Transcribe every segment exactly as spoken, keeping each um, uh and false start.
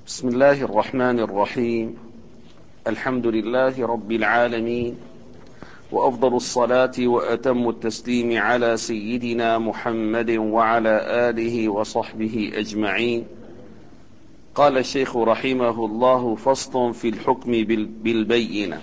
بسم الله الرحمن الرحيم. الحمد لله رب العالمين، وأفضل الصلاة وأتم التسليم على سيدنا محمد وعلى آله وصحبه أجمعين. قال الشيخ رحمه الله: فصل في الحكم بالبينة.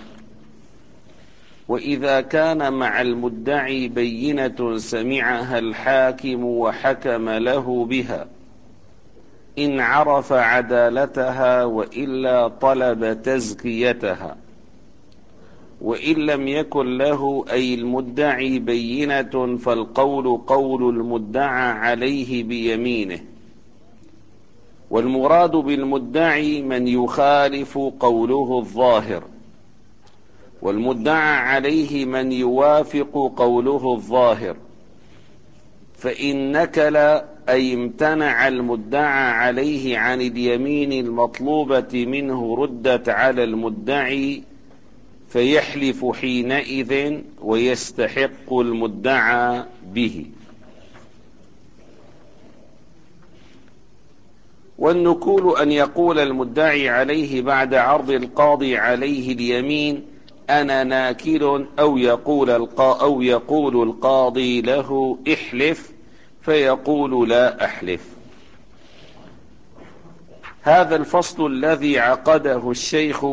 وإذا كان مع المدعي بينة سمعها الحاكم وحكم له بها إن عرف عدالتها، وإلا طلب تزكيتها. وإن لم يكن له أي المدعي بينة فالقول قول المدعى عليه بيمينه، والمراد بالمدعي من يخالف قوله الظاهر، والمدعى عليه من يوافق قوله الظاهر. فإن نكل أي امتنع المدعى عليه عن اليمين المطلوبة منه ردت على المدعي، فيحلف حينئذ ويستحق المدعى به. والنكول أن يقول المدعي عليه بعد عرض القاضي عليه اليمين: أنا ناكل، أو يقول القا أو يقول القاضي له: احلف، فيقول: لا أحلف. هذا الفصل الذي عقده الشيخ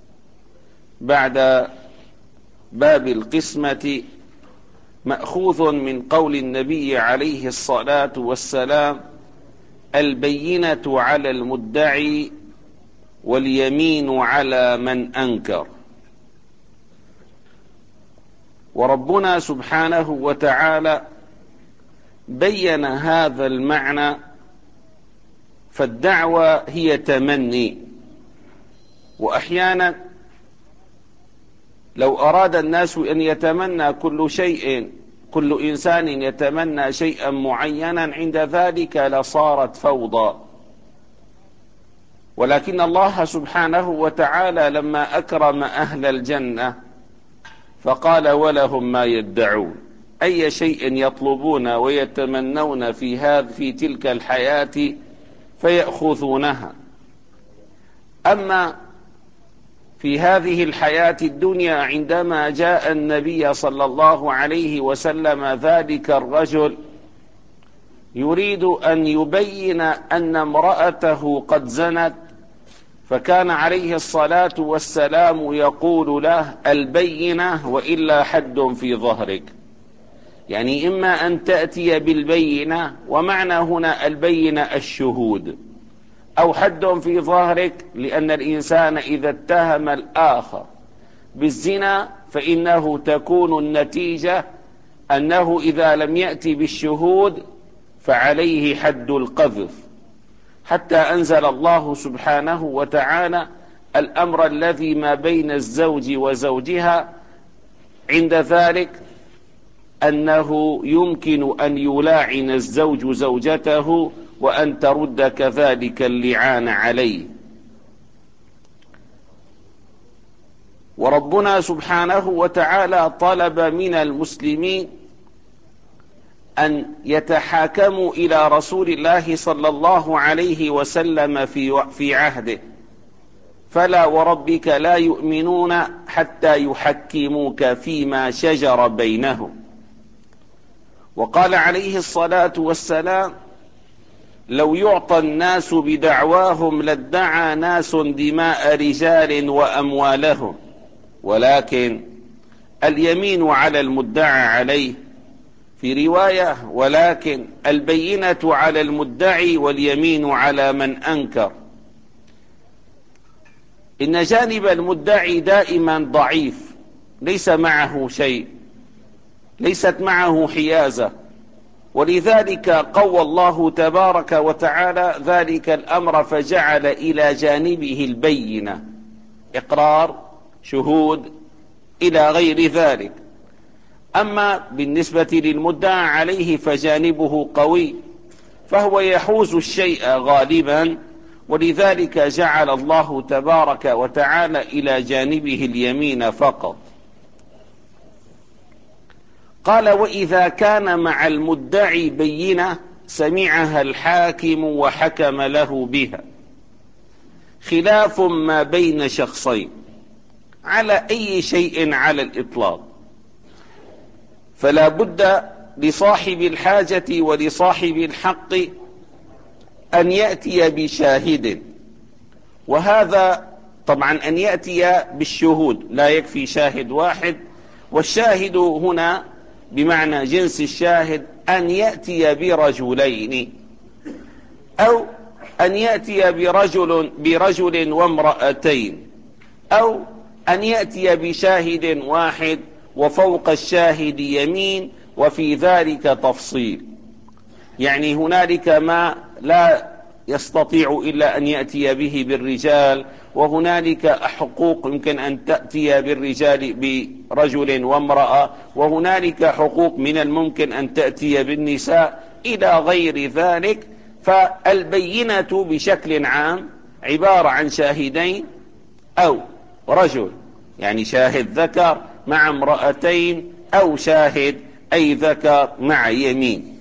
بعد باب القسمة مأخوذ من قول النبي عليه الصلاة والسلام: البينة على المدعي واليمين على من أنكر. وربنا سبحانه وتعالى بين هذا المعنى، فالدعوة هي تمني. وأحيانا لو أراد الناس أن يتمنى كل شيء كل إنسان يتمنى شيئا معينا، عند ذلك لصارت فوضى. ولكن الله سبحانه وتعالى لما أكرم أهل الجنة فقال: ولهم ما يدعون. أي شيء يطلبون ويتمنون في هذه في تلك الحياة فيأخذونها. أما في هذه الحياة الدنيا، عندما جاء النبي صلى الله عليه وسلم ذلك الرجل يريد أن يبين أن امرأته قد زنت، فكان عليه الصلاة والسلام يقول له: البينة وإلا حد في ظهرك. يعني إما أن تأتي بالبينة، ومعنى هنا البينة الشهود، أو حد في ظهرك، لأن الإنسان إذا اتهم الآخر بالزنا فإنه تكون النتيجة أنه إذا لم يأتي بالشهود فعليه حد القذف، حتى أنزل الله سبحانه وتعالى الأمر الذي ما بين الزوج وزوجها عند ذلك أنه يمكن أن يلاعن الزوج زوجته وأن ترد كذلك اللعان عليه. وربنا سبحانه وتعالى طلب من المسلمين أن يتحاكموا إلى رسول الله صلى الله عليه وسلم في في عهده: فلا وربك لا يؤمنون حتى يحكموك فيما شجر بينهم. وقال عليه الصلاة والسلام: لو يعطى الناس بدعواهم لادعى ناس دماء رجال وأموالهم، ولكن اليمين على المدعى عليه. في رواية: ولكن البينة على المدعي واليمين على من أنكر. إن جانب المدعي دائما ضعيف، ليس معه شيء، ليست معه حيازة، ولذلك قوى الله تبارك وتعالى ذلك الأمر فجعل إلى جانبه البينة، إقرار، شهود، إلى غير ذلك. أما بالنسبة للمدعى عليه فجانبه قوي، فهو يحوز الشيء غالبا، ولذلك جعل الله تبارك وتعالى إلى جانبه اليمين فقط. قال: وإذا كان مع المدعي بينة سمعها الحاكم وحكم له بها. خلاف ما بين شخصين على أي شيء على الإطلاق، فلا بد لصاحب الحاجة ولصاحب الحق أن يأتي بشاهد، وهذا طبعا أن يأتي بالشهود، لا يكفي شاهد واحد، والشاهد هنا بمعنى جنس الشاهد أن يأتي برجلين، أو أن يأتي برجل, برجل وامرأتين، أو أن يأتي بشاهد واحد وفوق الشاهد يمين، وفي ذلك تفصيل. يعني هنالك ما لا يستطيع إلا أن يأتي به بالرجال، وهنالك حقوق يمكن أن تأتي بالرجال برجل وامرأة، وهنالك حقوق من الممكن أن تأتي بالنساء إلى غير ذلك. فالبينة بشكل عام عبارة عن شاهدين أو رجل يعني شاهد ذكر مع امرأتين، أو شاهد أي ذكر مع يمين.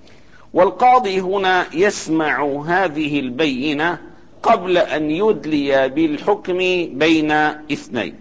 والقاضي هنا يسمع هذه البينة قبل أن يدلي بالحكم بين اثنين،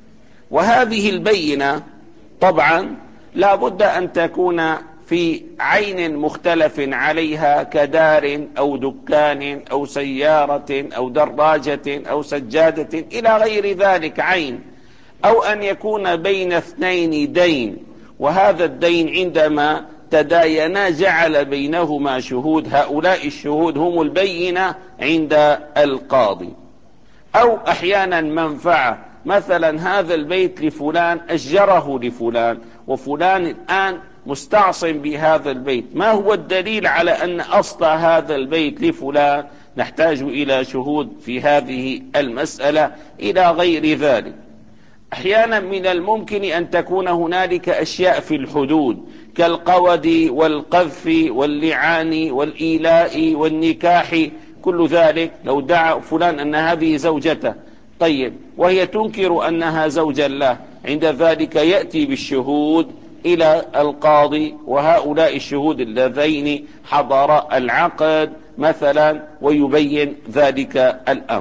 وهذه البينة طبعا لا بد أن تكون في عين مختلف عليها كدار أو دكان أو سيارة أو دراجة أو سجادة إلى غير ذلك عين، أو أن يكون بين اثنين دين، وهذا الدين عندما تداينا جعل بينهما شهود، هؤلاء الشهود هم البينة عند القاضي. أو أحيانا منفعة، مثلا هذا البيت لفلان أجره لفلان، وفلان الآن مستعصم بهذا البيت، ما هو الدليل على أن أصل هذا البيت لفلان؟ نحتاج إلى شهود في هذه المسألة إلى غير ذلك. أحيانا من الممكن أن تكون هنالك أشياء في الحدود كالقود والقذف واللعان والإيلاء والنكاح، كل ذلك لو دعا فلان أن هذه زوجته، طيب وهي تنكر أنها زوجا له، عند ذلك يأتي بالشهود إلى القاضي، وهؤلاء الشهود اللذين حضر العقد مثلا، ويبين ذلك الأمر.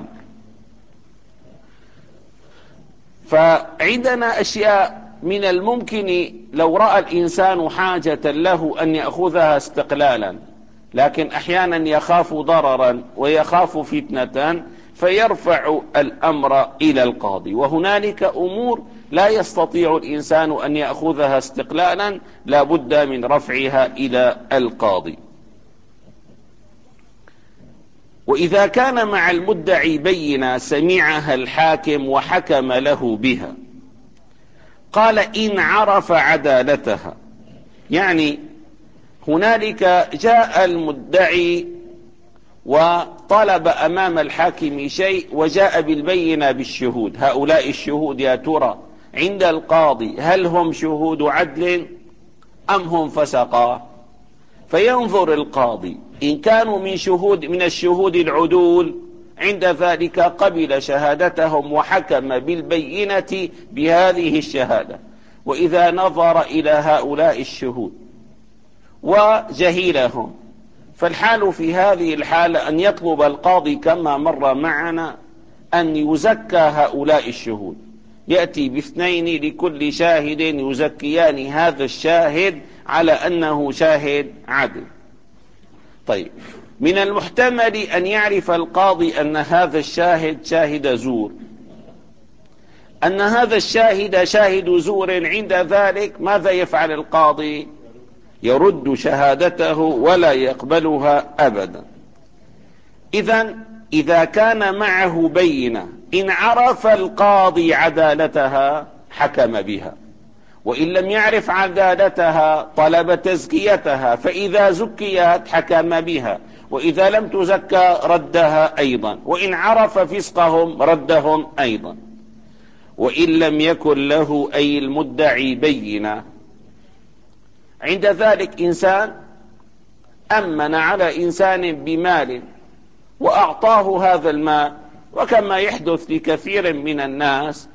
فعندنا أشياء من الممكن لو رأى الإنسان حاجة له أن يأخذها استقلالا، لكن أحيانا يخاف ضررا ويخاف فتنة فيرفع الأمر إلى القاضي، وهنالك أمور لا يستطيع الإنسان أن يأخذها استقلالا، لا بد من رفعها إلى القاضي. وإذا كان مع المدعي بينة سمعها الحاكم وحكم له بها، قال إن عرف عدالتها، يعني هنالك جاء المدعي وطلب أمام الحاكم شيء وجاء بالبينة بالشهود، هؤلاء الشهود يا ترى عند القاضي هل هم شهود عدل أم هم فسقا؟ فينظر القاضي إن كانوا من شهود من الشهود العدول، عند ذلك قبل شهادتهم وحكم بالبينة بهذه الشهادة. وإذا نظر إلى هؤلاء الشهود وجهيلهم، فالحال في هذه الحالة أن يطلب القاضي كما مر معنا أن يزكى هؤلاء الشهود، يأتي باثنين لكل شاهد يزكيان هذا الشاهد على أنه شاهد عدل. طيب، من المحتمل أن يعرف القاضي أن هذا الشاهد شاهد زور، أن هذا الشاهد شاهد زور، عند ذلك ماذا يفعل القاضي؟ يرد شهادته ولا يقبلها أبدا. إذن إذا كان معه بينة إن عرف القاضي عدالتها حكم بها، وإن لم يعرف عدالتها طلب تزكيتها، فإذا زكيت حكم بها، وإذا لم تزكى ردها أيضا، وإن عرف فسقهم ردهم أيضا. وإن لم يكن له أي المدعي بينة، عند ذلك إنسان أمن على إنسان بمال وأعطاه هذا المال، وكما يحدث لكثير من الناس،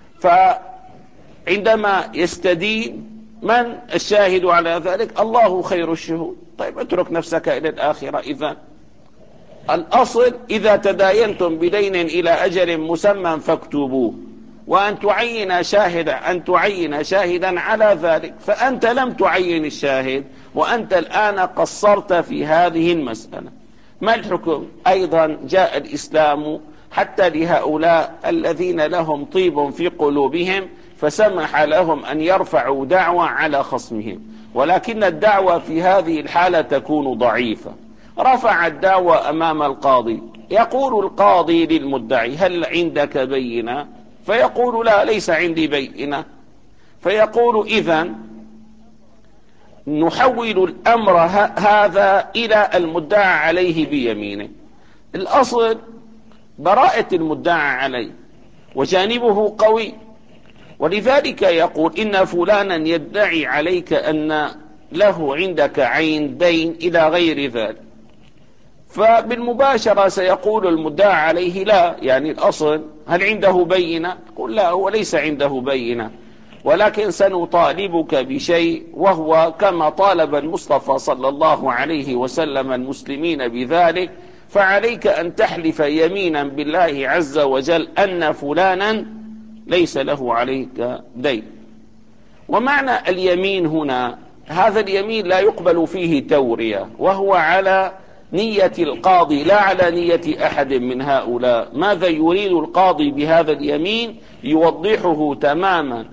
فعندما يستدين من الشاهد على ذلك؟ الله خير الشهود. طيب اترك نفسك إلى الآخرة إذن. الأصل إذا تداينتم بدين إلى أجل مسمى فاكتبوه، وأن تعين شاهدا أن تعين شاهدا على ذلك، فأنت لم تعين الشاهد وأنت الآن قصرت في هذه المسألة. ما الحكم؟ أيضا جاء الإسلام حتى لهؤلاء الذين لهم طيب في قلوبهم فسمح لهم أن يرفعوا دعوى على خصمهم، ولكن الدعوى في هذه الحالة تكون ضعيفة. رفع الدعوى أمام القاضي، يقول القاضي للمدعي: هل عندك بينة؟ فيقول: لا، ليس عندي بينة. فيقول: إذن نحول الأمر هذا إلى المدعى عليه بيمينه. الأصل براءة المدعى عليه وجانبه قوي، ولذلك يقول: إن فلانا يدعي عليك أن له عندك عين دين إلى غير ذلك. فبالمباشرة سيقول المدعى عليه: لا، يعني الأصل هل عنده بينة؟ يقول: لا، هو ليس عنده بينة، ولكن سنطالبك بشيء، وهو كما طالب المصطفى صلى الله عليه وسلم المسلمين بذلك، فعليك أن تحلف يمينا بالله عز وجل أن فلانا ليس له عليك دين. ومعنى اليمين هنا، هذا اليمين لا يقبل فيه تورية، وهو على نية القاضي لا على نية أحد من هؤلاء. ماذا يريد القاضي بهذا اليمين؟ يوضحه تماما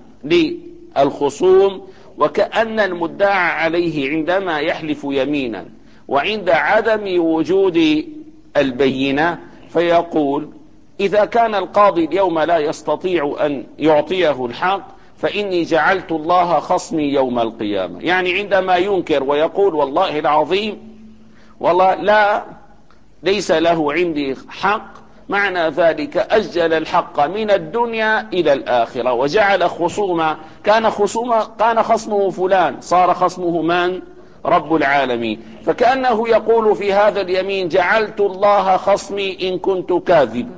للخصوم، وكأن المدعى عليه عندما يحلف يمينا وعند عدم وجود البينة فيقول: إذا كان القاضي اليوم لا يستطيع أن يعطيه الحق فإني جعلت الله خصمي يوم القيامة. يعني عندما ينكر ويقول: والله العظيم والله لا، ليس له عندي حق، معنى ذلك أجل الحق من الدنيا إلى الآخرة، وجعل خصومة كان خصومة كان خصمه فلان صار خصمه من؟ رب العالمين. فكأنه يقول في هذا اليمين: جعلت الله خصمي إن كنت كاذبا،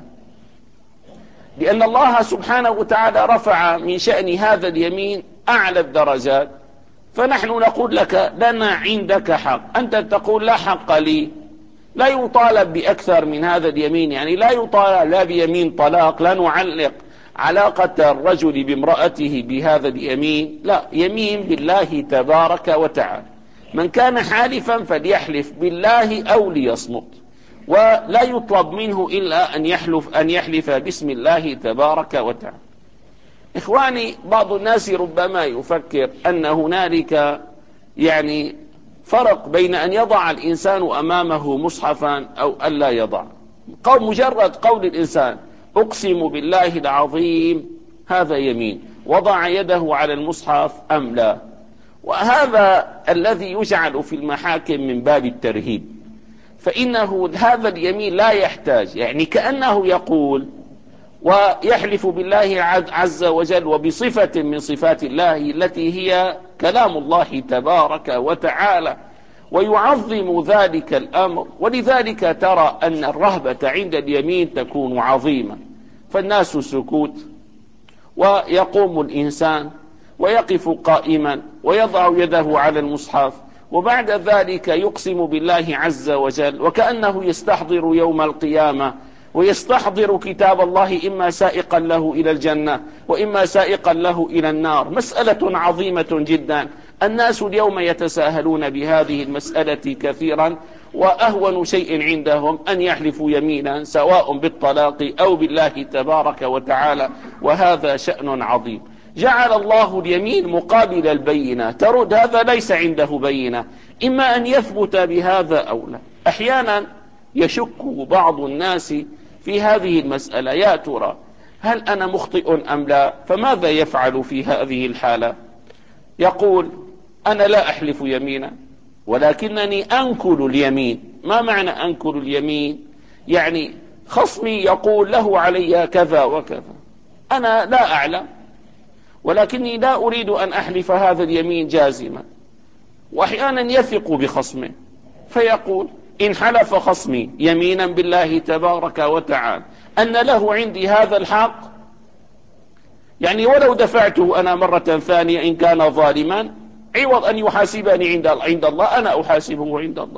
لأن الله سبحانه وتعالى رفع من شأن هذا اليمين أعلى الدرجات. فنحن نقول لك: لنا عندك حق، أنت تقول: لا حق لي. لا يطالب بأكثر من هذا اليمين، يعني لا يطالب لا بيمين طلاق، لا نعلق علاقة الرجل بامرأته بهذا اليمين، لا، يمين بالله تبارك وتعالى. من كان حالفا فليحلف بالله أو ليصمت، ولا يطلب منه إلا أن يحلف أن يحلف باسم الله تبارك وتعالى. إخواني، بعض الناس ربما يفكر أن هنالك يعني فرق بين أن يضع الإنسان أمامه مصحفا أو ألا يضع. قول مجرد قول الإنسان: أقسم بالله العظيم، هذا يمين، وضع يده على المصحف أم لا. وهذا الذي يجعل في المحاكم من باب الترهيب، فإنه هذا اليمين لا يحتاج، يعني كأنه يقول ويحلف بالله عز وجل وبصفة من صفات الله التي هي كلام الله تبارك وتعالى، ويعظم ذلك الأمر. ولذلك ترى أن الرهبة عند اليمين تكون عظيمة، فالناس سكوت، ويقوم الإنسان ويقف قائما ويضع يده على المصحف، وبعد ذلك يقسم بالله عز وجل وكأنه يستحضر يوم القيامة ويستحضر كتاب الله، إما سائقا له إلى الجنة وإما سائقا له إلى النار. مسألة عظيمة جدا. الناس اليوم يتساهلون بهذه المسألة كثيرا، وأهون شيء عندهم أن يحلفوا يمينا سواء بالطلاق أو بالله تبارك وتعالى، وهذا شأن عظيم. جعل الله اليمين مقابل البينة، ترد هذا ليس عنده بينة، إما أن يثبت بهذا أو لا. أحيانا يشك بعض الناس في هذه المسألة: يا ترى هل أنا مخطئ أم لا؟ فماذا يفعل في هذه الحالة؟ يقول: أنا لا أحلف يمينا، ولكنني أنكل اليمين. ما معنى أنكل اليمين؟ يعني خصمي يقول له علي كذا وكذا، أنا لا أعلم، ولكني لا أريد أن أحلف هذا اليمين جازما. وأحيانا يثق بخصمه فيقول: إن حلف خصمي يمينا بالله تبارك وتعالى أن له عندي هذا الحق، يعني ولو دفعته أنا مرة ثانية إن كان ظالما، عوض أن يحاسبني عند عند الله أنا أحاسبه عند الله.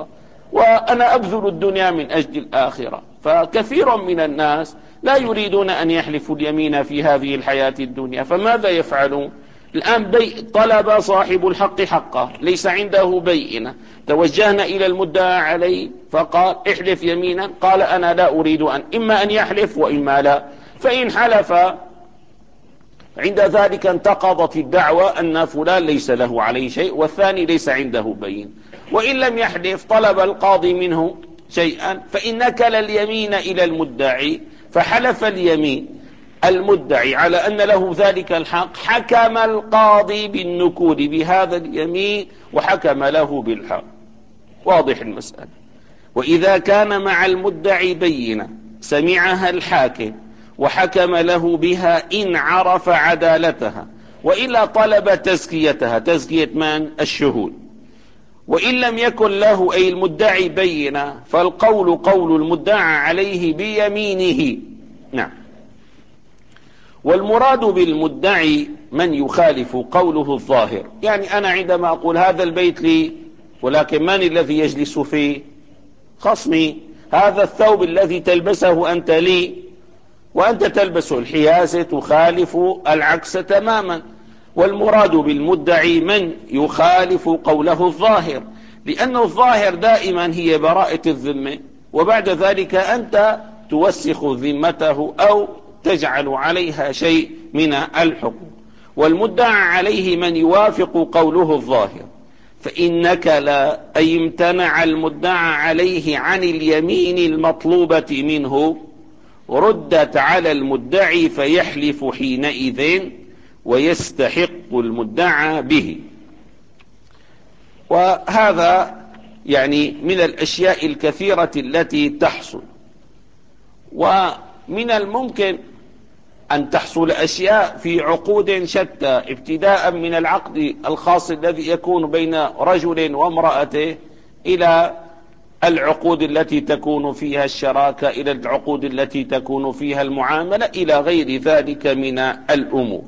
وأنا أبذل الدنيا من أجل الآخرة. فكثير من الناس لا يريدون أن يحلفوا اليمين في هذه الحياة الدنيا، فماذا يفعلون؟ الآن بي طلب صاحب الحق حقه، ليس عنده بينة، توجهنا إلى المدعى عليه فقال احلف يمينا، قال أنا لا أريد أن، إما أن يحلف وإما لا. فإن حلف عند ذلك انتقضت الدعوة أن فلان ليس له عليه شيء والثاني ليس عنده بين. وإن لم يحلف طلب القاضي منه شيئا، فإن نكل اليمين إلى المدعي فحلف اليمين المدعي على أن له ذلك الحق، حكم القاضي بالنكول بهذا اليمين وحكم له بالحق. واضح المسألة. وإذا كان مع المدعي بينة سمعها الحاكم وحكم له بها إن عرف عدالتها، وإلا طلب تزكيتها، تزكية من؟ الشهود. وإن لم يكن له أي المدعي بينة فالقول قول المدعى عليه بيمينه. نعم. والمراد بالمدعي من يخالف قوله الظاهر. يعني أنا عندما أقول هذا البيت لي، ولكن من الذي يجلس فيه؟ خصمي. هذا الثوب الذي تلبسه أنت لي وأنت تلبس الحيازة، تخالف العكس تماما. والمراد بالمدعي من يخالف قوله الظاهر، لأن الظاهر دائما هي براءة الذمة، وبعد ذلك أنت توسخ ذمته أو تجعل عليها شيء من الحكم. والمدعى عليه من يوافق قوله الظاهر، فإنك لا أي امتنع المدعى عليه عن اليمين المطلوبة منه ردت على المدعي فيحلف حينئذ ويستحق المدعى به. وهذا يعني من الأشياء الكثيرة التي تحصل. ومن الممكن أن تحصل أشياء في عقود شتى، ابتداء من العقد الخاص الذي يكون بين رجل وامرأته إلى العقود التي تكون فيها الشراكة، إلى العقود التي تكون فيها المعاملة، إلى غير ذلك من الأمور.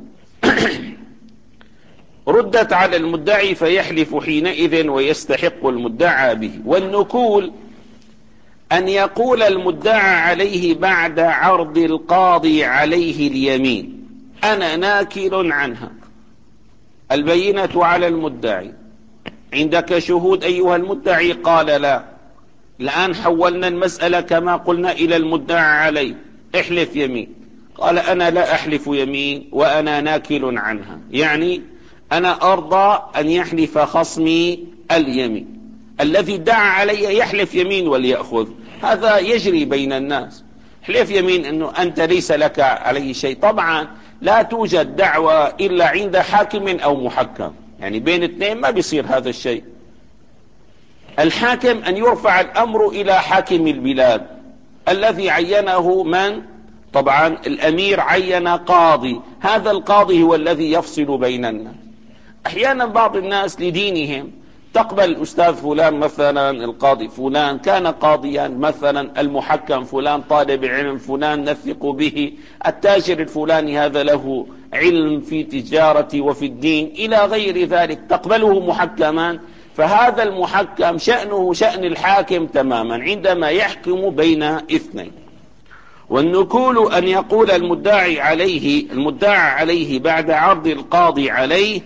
ردت على المدعي فيحلف حينئذ ويستحق المدعى به. والنكول أن يقول المدعى عليه بعد عرض القاضي عليه اليمين أنا ناكل عنها، البينة على المدعي، عندك شهود أيها المدعي؟ قال لا. الآن حولنا المسألة كما قلنا إلى المدعى عليه، احلف يمين. قال أنا لا أحلف يمين وأنا ناكل عنها، يعني أنا أرضى أن يحلف خصمي اليمين، الذي ادعى علي يحلف يمين وليأخذ. هذا يجري بين الناس، حلف يمين أنه أنت ليس لك عليه شيء. طبعا لا توجد دعوة إلا عند حاكم أو محكم، يعني بين اثنين ما بيصير هذا الشيء. الحاكم أن يرفع الأمر إلى حاكم البلاد الذي عينه من؟ طبعا الأمير عين قاضي، هذا القاضي هو الذي يفصل بين الناس. أحيانا بعض الناس لدينهم تقبل الأستاذ فلان مثلا، القاضي فلان كان قاضيا مثلا، المحكم فلان طالب علم فلان نثق به، التاجر الفلاني هذا له علم في تجارة وفي الدين إلى غير ذلك، تقبله محكما. فهذا المحكم شأنه شأن الحاكم تماما عندما يحكم بين اثنين. والنكول أن يقول المدعي عليه المدعى عليه بعد عرض القاضي عليه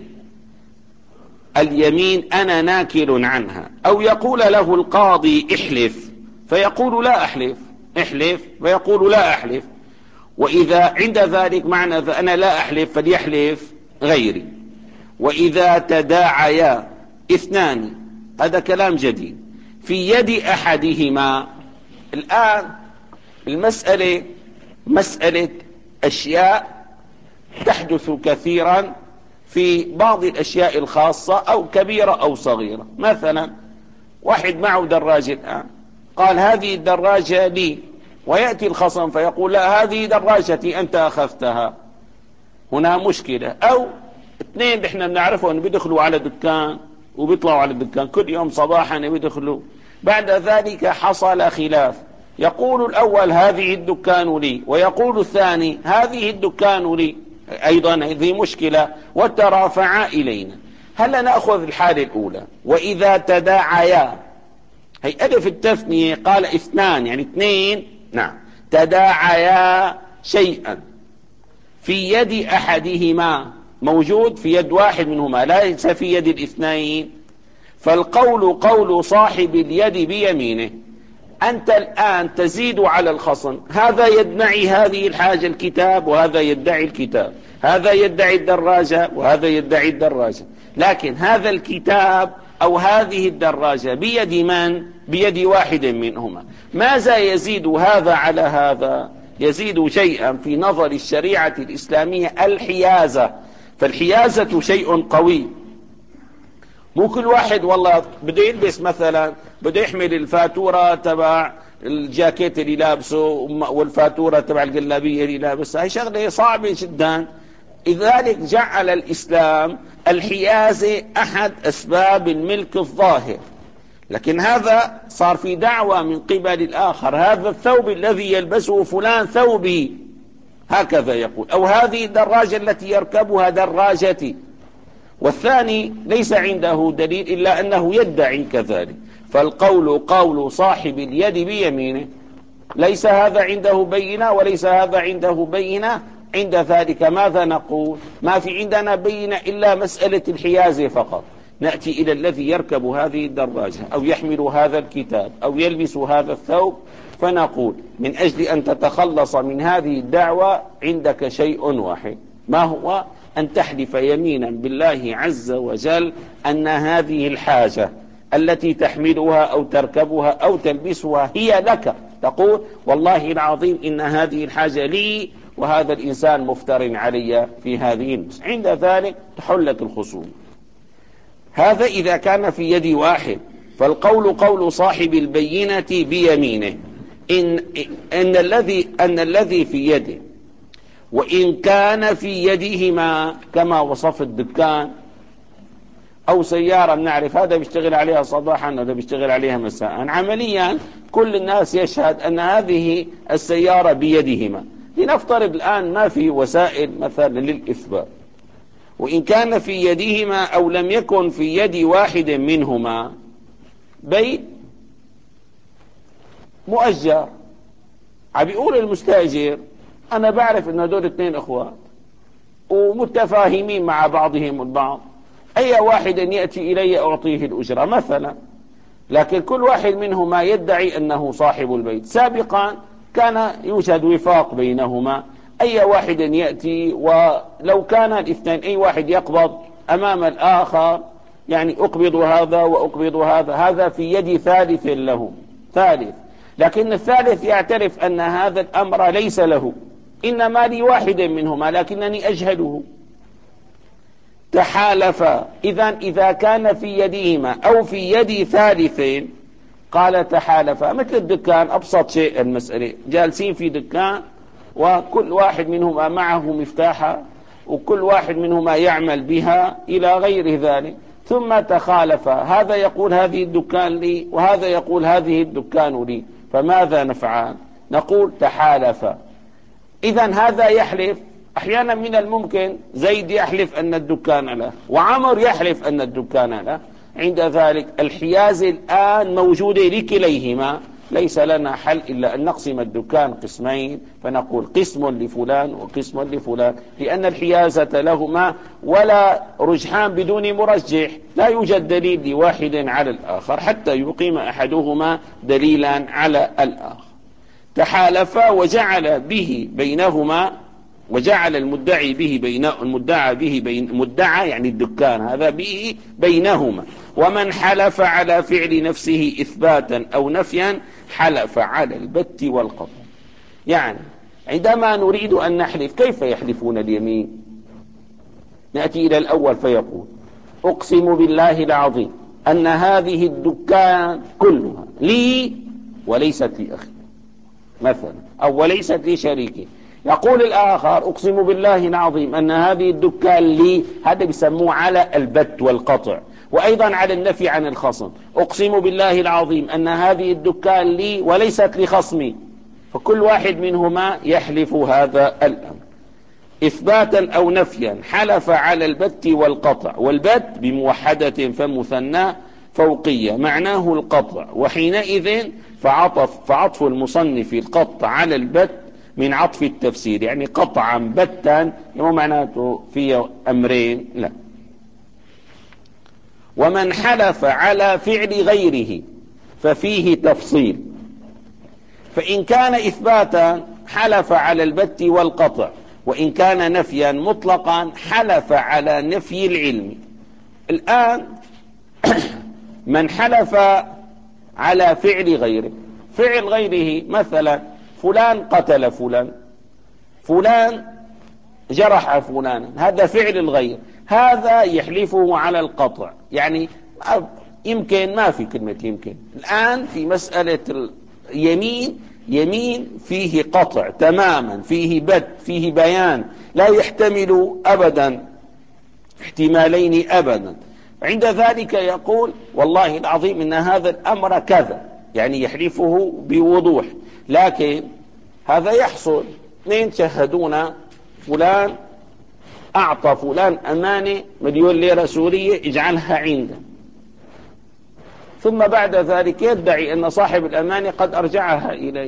اليمين أنا ناكل عنها، أو يقول له القاضي احلف فيقول لا أحلف، احلف فيقول لا أحلف. وإذا عند ذلك معنى أنا لا أحلف فليحلف غيري. وإذا تداعيا اثنان، هذا كلام جديد، في يد أحدهما. الآن المسألة مسألة أشياء تحدث كثيرا في بعض الأشياء الخاصة أو كبيرة أو صغيرة. مثلا واحد معه دراجة الآن، قال هذه الدراجة لي، ويأتي الخصم فيقول لا هذه دراجتي أنت أخذتها، هنا مشكلة. أو اثنين نحن بنعرفه أن بيدخلوا على دكان وبيطلعوا على الدكان كل يوم صباحا بيدخلوا، بعد ذلك حصل خلاف، يقول الأول هذه الدكان لي، ويقول الثاني هذه الدكان لي أيضا، هذه مشكلة، وترافعا إلينا. هل نأخذ الحالة الأولى؟ وإذا تداعيا، هي ألف التثنية، قال اثنان يعني اثنين، نعم، تداعيا شيئا في يد أحدهما، موجود في يد واحد منهما ليس في يد الاثنين، فالقول قول صاحب اليد بيمينه. أنت الآن تزيد على الخصم، هذا يدعي هذه الحاجة الكتاب وهذا يدعي الكتاب، هذا يدعي الدراجة وهذا يدعي الدراجة، لكن هذا الكتاب أو هذه الدراجة بيد من؟ بيد واحد منهما. ماذا يزيد هذا على هذا؟ يزيد شيئا في نظر الشريعة الإسلامية، الحيازة. فالحيازة شيء قوي. مو كل واحد والله بده يلبس مثلا، بده يحمل الفاتورة تبع الجاكيت اللي لابسه والفاتورة تبع الجلابية اللي لابسها، هي شغلة صعبة جدا. لذلك جعل الإسلام الحيازة أحد أسباب الملك الظاهر. لكن هذا صار في دعوة من قبل الآخر، هذا الثوب الذي يلبسه فلان ثوبي، هكذا يقول، أو هذه الدراجة التي يركبها دراجتي، والثاني ليس عنده دليل إلا أنه يدعي كذلك. فالقول قول صاحب اليد بيمينه، ليس هذا عنده بينة وليس هذا عنده بينة. عند ذلك ماذا نقول؟ ما في عندنا بينة إلا مسألة الحيازة فقط. نأتي إلى الذي يركب هذه الدراجة أو يحمل هذا الكتاب أو يلبس هذا الثوب، فنقول من أجل أن تتخلص من هذه الدعوة عندك شيء واحد، ما هو؟ أن تحلف يمينا بالله عز وجل أن هذه الحاجة التي تحملها أو تركبها أو تلبسها هي لك. تقول والله العظيم إن هذه الحاجة لي وهذا الإنسان مفتر علي في هذه النفس. عند ذلك تحلت الخصوم. هذا إذا كان في يد واحد. فالقول قول صاحب البينة بيمينه. إن, إن, الذي أن الذي في يده وإن كان في يدهما، كما وصف الدكان أو سيارة، بنعرف هذا بيشتغل عليها صباحا وهذا بيشتغل عليها مساء، عمليا كل الناس يشهد أن هذه السيارة بيدهما. لنفترض الآن ما في وسائل مثلا للإثبات. وإن كان في يدهما أو لم يكن في يد واحد منهما، بيت مؤجر، عم بيقول المستأجر أنا بعرف أن هدول اثنين أخوات ومتفاهمين مع بعضهم البعض، أي واحد يأتي إلي أعطيه الأجرة مثلا، لكن كل واحد منهما يدعي أنه صاحب البيت. سابقا كان يوجد وفاق بينهما، أي واحد يأتي ولو كان الاثنين أي واحد يقبض أمام الآخر، يعني أقبض هذا وأقبض هذا، هذا في يد ثالث له، ثالث، لكن الثالث يعترف أن هذا الأمر ليس له، إنما لي واحد منهما لكنني أجهله. تحالفا. إذن إذا كان في يدهما أو في يد ثالث، قال تحالفا. مثل الدكان، أبسط شيء المسألة، جالسين في دكان وكل واحد منهما معه مفتاحا وكل واحد منهما يعمل بها إلى غير ذلك، ثم تخالفا، هذا يقول هذه الدكان لي وهذا يقول هذه الدكان لي، فماذا نفعل؟ نقول تحالفا. إذن هذا يحلف، أحيانا من الممكن زيد يحلف أن الدكان له وعمر يحلف أن الدكان له، عند ذلك الحيازة الآن موجودة لكليهما، ليس لنا حل إلا أن نقسم الدكان قسمين، فنقول قسم لفلان وقسم لفلان، لأن الحيازة لهما ولا رجحان بدون مرجح، لا يوجد دليل لواحد على الآخر حتى يقيم أحدهما دليلا على الآخر. تحالفا وجعل به بينهما، وجعل المدعي به بين المدعى به بين مدعى يعني الدكان هذا به بينهما. ومن حلف على فعل نفسه إثباتا أو نفيا حلف على البت والقطع. يعني عندما نريد أن نحلف كيف يحلفون اليمين؟ نأتي إلى الأول فيقول أقسم بالله العظيم أن هذه الدكان كلها لي وليست لأخي مثلا، أو وليست لشريكي. يقول الآخر أقسم بالله العظيم أن هذه الدكان لي، هذا بيسموه على البت والقطع. وأيضا على النفي عن الخصم، أقسم بالله العظيم أن هذه الدكان لي وليست لخصمي، فكل واحد منهما يحلف هذا الأمر إثباتا أو نفيا. حلف على البت والقطع، والبت بموحدة فمثنى فوقية معناه القطع، وحينئذ فعطف, فعطف المصنف القطع على البت من عطف التفسير، يعني قطعا بتا مو معناته في أمرين، لا. ومن حلف على فعل غيره ففيه تفصيل، فإن كان إثباتا حلف على البت والقطع، وإن كان نفيا مطلقا حلف على نفي العلم. الآن من حلف على فعل غيره، فعل غيره مثلا فلان قتل فلان، فلان جرح فلانا، هذا فعل الغير، هذا يحلفه على القطع، يعني يمكن ما في كلمة يمكن. الآن في مسألة اليمين، يمين فيه قطع تماما، فيه بت، فيه بيان، لا يحتمل أبدا احتمالين أبدا. عند ذلك يقول والله العظيم إن هذا الأمر كذا، يعني يحلفه بوضوح. لكن هذا يحصل، اثنين شهدونا فلان أعطى فلان أمانة مليون ليرة سورية اجعلها عنده، ثم بعد ذلك يدعي أن صاحب الأمانة قد أرجعها إليه.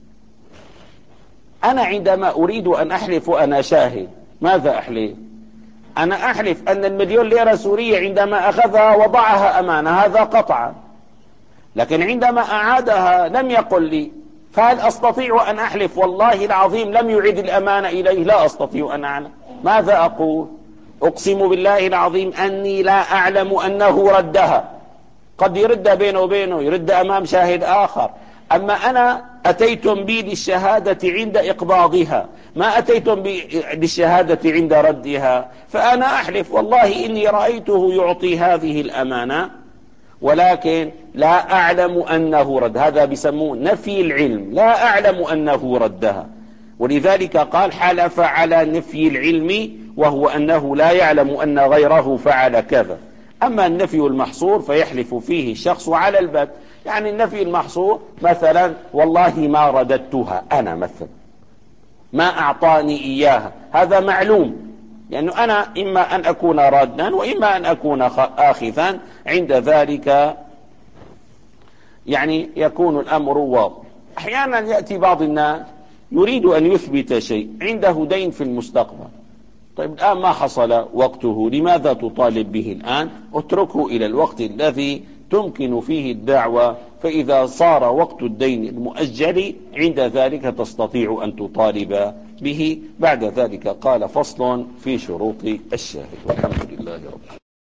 أنا عندما أريد أن أحلف وأنا شاهد ماذا أحلف؟ أنا أحلف أن المليون ليرة سورية عندما أخذها وضعها أمانة، هذا قطعا. لكن عندما أعادها لم يقل لي، فهل أستطيع أن أحلف والله العظيم لم يعد الأمانة إليه؟ لا أستطيع أن أعلم. ماذا أقول؟ أقسم بالله العظيم أني لا أعلم أنه ردها. قد يرد بينه وبينه، يرد أمام شاهد آخر. أما أنا أتيتم بي للشهادة عند إقباضها، ما أتيتم بي للشهادة عند ردها، فأنا أحلف والله إني رأيته يعطي هذه الأمانة ولكن لا أعلم أنه رد. هذا بيسموه نفي العلم، لا أعلم أنه ردها. ولذلك قال حلف على نفي العلم، وهو أنه لا يعلم أن غيره فعل كذا. أما النفي المحصور فيحلف فيه الشخص على البت، يعني النفي المحصور مثلا والله ما رددتها، أنا مثلا ما أعطاني إياها، هذا معلوم، لأنه يعني أنا إما أن أكون رادا وإما أن أكون آخذا. عند ذلك يعني يكون الأمر واضح. أحيانا يأتي بعض الناس يريد أن يثبت شيء، عنده دين في المستقبل، طيب الآن ما حصل وقته، لماذا تطالب به الآن؟ اتركه إلى الوقت الذي تمكن فيه الدعوة، فإذا صار وقت الدين المؤجل عند ذلك تستطيع أن تطالب به. بعد ذلك قال فصل في شروط الشاهد، والحمد لله رب العالمين.